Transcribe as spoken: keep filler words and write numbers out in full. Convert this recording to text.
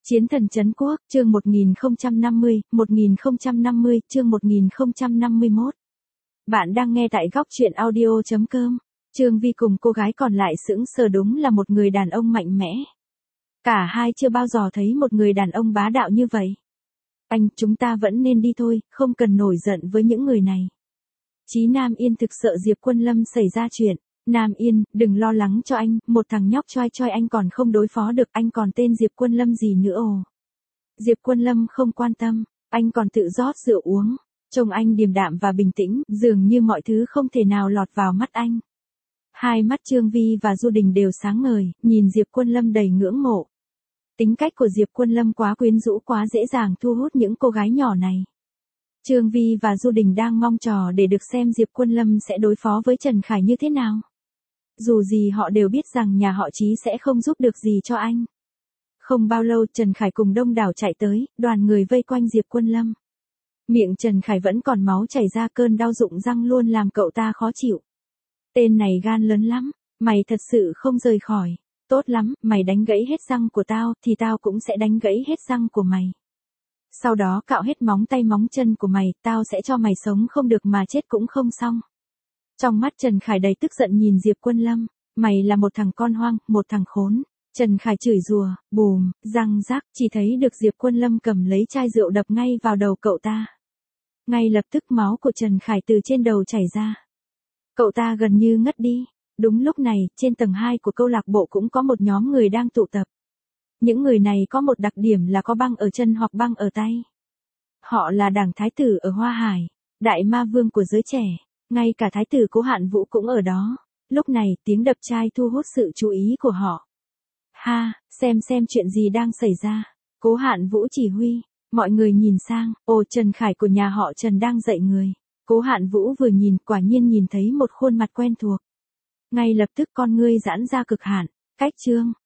Chiến thần trấn quốc, chương một nghìn không trăm năm mươi, một nghìn không trăm năm mươi, chương một nghìn không trăm năm mươi mốt. Bạn đang nghe tại góc truyện audio chấm com. Trương Vi cùng cô gái còn lại sững sờ, đúng là một người đàn ông mạnh mẽ. Cả hai chưa bao giờ thấy một người đàn ông bá đạo như vậy. Anh, chúng ta vẫn nên đi thôi, không cần nổi giận với những người này. Chí Nam Yên thực sợ Diệp Quân Lâm xảy ra chuyện. Nam Yên, đừng lo lắng cho anh, một thằng nhóc choi choi anh còn không đối phó được, anh còn tên Diệp Quân Lâm gì nữa ồ. Diệp Quân Lâm không quan tâm, anh còn tự rót rượu uống. Trông anh điềm đạm và bình tĩnh, dường như mọi thứ không thể nào lọt vào mắt anh. Hai mắt Trương Vi và Du Đình đều sáng ngời, nhìn Diệp Quân Lâm đầy ngưỡng mộ. Tính cách của Diệp Quân Lâm quá quyến rũ, quá dễ dàng thu hút những cô gái nhỏ này. Trương Vi và Du Đình đang mong chờ để được xem Diệp Quân Lâm sẽ đối phó với Trần Khải như thế nào. Dù gì họ đều biết rằng nhà họ Chí sẽ không giúp được gì cho anh. Không bao lâu Trần Khải cùng đông đảo chạy tới, đoàn người vây quanh Diệp Quân Lâm. Miệng Trần Khải vẫn còn máu chảy ra, cơn đau rụng răng luôn làm cậu ta khó chịu. Tên này gan lớn lắm, mày thật sự không rời khỏi. Tốt lắm, mày đánh gãy hết răng của tao, thì tao cũng sẽ đánh gãy hết răng của mày. Sau đó cạo hết móng tay móng chân của mày, tao sẽ cho mày sống không được mà chết cũng không xong. Trong mắt Trần Khải đầy tức giận nhìn Diệp Quân Lâm, mày là một thằng con hoang, một thằng khốn. Trần Khải chửi rủa, bùm, răng rắc, chỉ thấy được Diệp Quân Lâm cầm lấy chai rượu đập ngay vào đầu cậu ta. Ngay lập tức máu của Trần Khải từ trên đầu chảy ra. Cậu ta gần như ngất đi. Đúng lúc này, trên tầng hai của câu lạc bộ cũng có một nhóm người đang tụ tập. Những người này có một đặc điểm là có băng ở chân hoặc băng ở tay. Họ là đảng thái tử ở Hoa Hải, đại ma vương của giới trẻ. Ngay cả thái tử Cố Hạn Vũ cũng ở đó. Lúc này tiếng đập chai thu hút sự chú ý của họ. Ha, xem xem chuyện gì đang xảy ra. Cố Hạn Vũ chỉ huy. Mọi người nhìn sang, ồ, Trần Khải của nhà họ Trần đang dạy người. Cố Hạn Vũ vừa nhìn, quả nhiên nhìn thấy một khuôn mặt quen thuộc. Ngay lập tức con ngươi giãn ra cực hạn. Cách Trương,